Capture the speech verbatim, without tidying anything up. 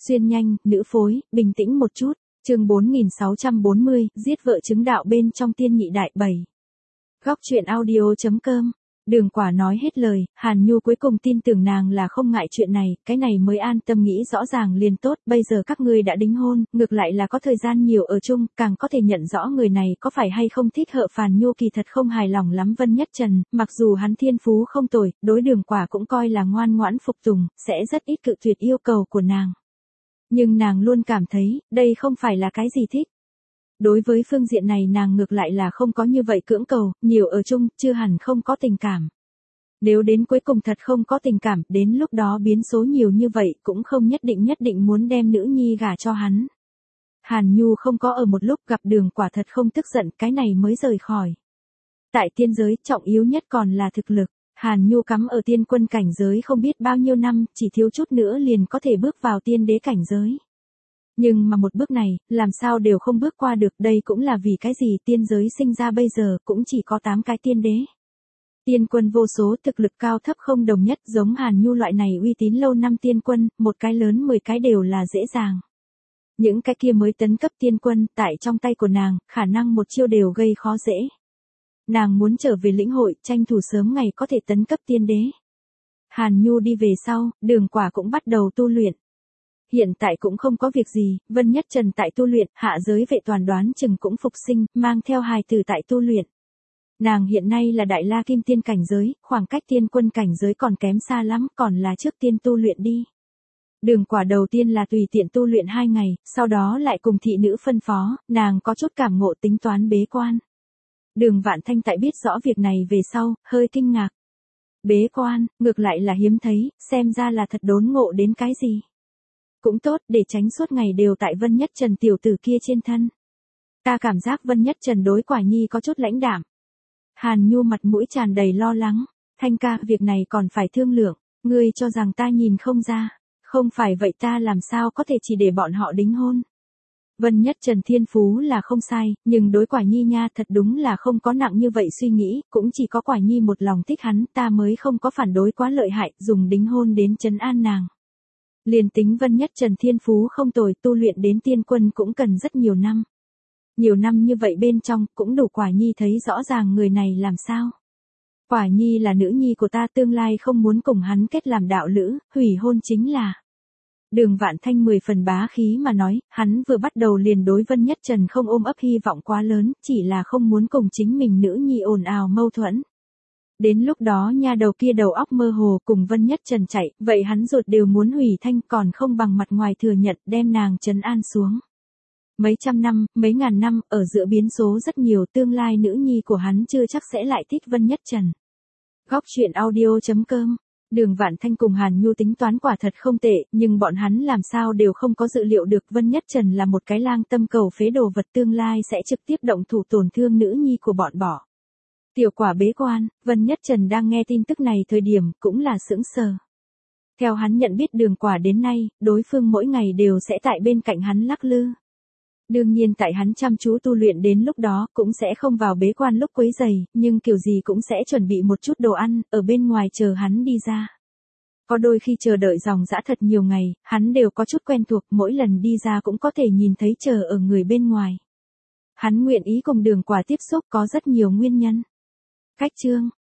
Xuyên nhanh, nữ phối, bình tĩnh một chút. Chương bốn nghìn sáu trăm bốn mươi, giết vợ chứng đạo bên trong tiên nhị đại bảy. Góc truyện audio.com. Đường Quả nói hết lời, Hàn Nhu cuối cùng tin tưởng nàng là không ngại chuyện này, cái này mới an tâm nghĩ rõ ràng liền tốt, bây giờ các ngươi đã đính hôn, ngược lại là có thời gian nhiều ở chung, càng có thể nhận rõ người này có phải hay không thích hợp. Phàn Nhu kỳ thật không hài lòng lắm Vân Nhất Trần, mặc dù hắn thiên phú không tồi, đối Đường Quả cũng coi là ngoan ngoãn phục tùng, sẽ rất ít cự tuyệt yêu cầu của nàng. Nhưng nàng luôn cảm thấy, đây không phải là cái gì thích. Đối với phương diện này nàng ngược lại là không có như vậy cưỡng cầu, nhiều ở chung, chưa hẳn không có tình cảm. Nếu đến cuối cùng thật không có tình cảm, đến lúc đó biến số nhiều như vậy cũng không nhất định nhất định muốn đem nữ nhi gả cho hắn. Hàn Nhu không có ở một lúc gặp Đường Quả thật không tức giận, cái này mới rời khỏi. Tại tiên giới, trọng yếu nhất còn là thực lực. Hàn Nhu cắm ở tiên quân cảnh giới không biết bao nhiêu năm, chỉ thiếu chút nữa liền có thể bước vào tiên đế cảnh giới. Nhưng mà một bước này, làm sao đều không bước qua được, đây cũng là vì cái gì tiên giới sinh ra bây giờ cũng chỉ có tám cái tiên đế. Tiên quân vô số, thực lực cao thấp không đồng nhất, giống Hàn Nhu loại này uy tín lâu năm tiên quân, một cái lớn mười cái đều là dễ dàng. Những cái kia mới tấn cấp tiên quân, tại trong tay của nàng, khả năng một chiêu đều gây khó dễ. Nàng muốn trở về lĩnh hội, tranh thủ sớm ngày có thể tấn cấp tiên đế. Hàn Nhu đi về sau, Đường Quả cũng bắt đầu tu luyện. Hiện tại cũng không có việc gì, Vân Nhất Trần tại tu luyện, hạ giới vệ toàn đoán chừng cũng phục sinh, mang theo hài tử tại tu luyện. Nàng hiện nay là đại la kim tiên cảnh giới, khoảng cách tiên quân cảnh giới còn kém xa lắm, còn là trước tiên tu luyện đi. Đường Quả đầu tiên là tùy tiện tu luyện hai ngày, sau đó lại cùng thị nữ phân phó, nàng có chút cảm ngộ tính toán bế quan. Đường Vạn Thanh tại biết rõ việc này về sau, hơi kinh ngạc. Bế quan, ngược lại là hiếm thấy, xem ra là thật đốn ngộ đến cái gì. Cũng tốt, để tránh suốt ngày đều tại Vân Nhất Trần tiểu tử kia trên thân. Ta cảm giác Vân Nhất Trần đối Quả Nhi có chút lãnh đạm. Hàn Nhu mặt mũi tràn đầy lo lắng. Thanh ca, việc này còn phải thương lượng, ngươi cho rằng ta nhìn không ra, không phải vậy ta làm sao có thể chỉ để bọn họ đính hôn. Vân Nhất Trần thiên phú là không sai, nhưng đối Quả Nhi nha thật đúng là không có nặng như vậy suy nghĩ, cũng chỉ có Quả Nhi một lòng thích hắn, ta mới không có phản đối quá lợi hại, dùng đính hôn đến trấn an nàng. Liền tính Vân Nhất Trần thiên phú không tồi, tu luyện đến tiên quân cũng cần rất nhiều năm. Nhiều năm như vậy bên trong, cũng đủ Quả Nhi thấy rõ ràng người này làm sao. Quả Nhi là nữ nhi của ta, tương lai không muốn cùng hắn kết làm đạo lữ, hủy hôn chính là. Đường Vạn Thanh mười phần bá khí mà nói, hắn vừa bắt đầu liền đối Vân Nhất Trần không ôm ấp hy vọng quá lớn, chỉ là không muốn cùng chính mình nữ nhi ồn ào mâu thuẫn. Đến lúc đó nha đầu kia đầu óc mơ hồ cùng Vân Nhất Trần chạy, vậy hắn ruột đều muốn hủy thanh, còn không bằng mặt ngoài thừa nhận đem nàng trấn an xuống. Mấy trăm năm, mấy ngàn năm, ở giữa biến số rất nhiều, tương lai nữ nhi của hắn chưa chắc sẽ lại thích Vân Nhất Trần. Góc truyện audio.com. Đường Vạn Thanh cùng Hàn Nhu tính toán quả thật không tệ, nhưng bọn hắn làm sao đều không có dự liệu được Vân Nhất Trần là một cái lang tâm cầu phế đồ vật, tương lai sẽ trực tiếp động thủ tổn thương nữ nhi của bọn bỏ. Tiểu Quả bế quan, Vân Nhất Trần đang nghe tin tức này thời điểm cũng là sững sờ. Theo hắn nhận biết Đường Quả đến nay, đối phương mỗi ngày đều sẽ tại bên cạnh hắn lắc lư. Đương nhiên tại hắn chăm chú tu luyện đến lúc đó cũng sẽ không vào bế quan lúc quấy giày, nhưng kiểu gì cũng sẽ chuẩn bị một chút đồ ăn, ở bên ngoài chờ hắn đi ra. Có đôi khi chờ đợi dòng dã thật nhiều ngày, hắn đều có chút quen thuộc, mỗi lần đi ra cũng có thể nhìn thấy chờ ở người bên ngoài. Hắn nguyện ý cùng Đường Quả tiếp xúc có rất nhiều nguyên nhân. Cách chương,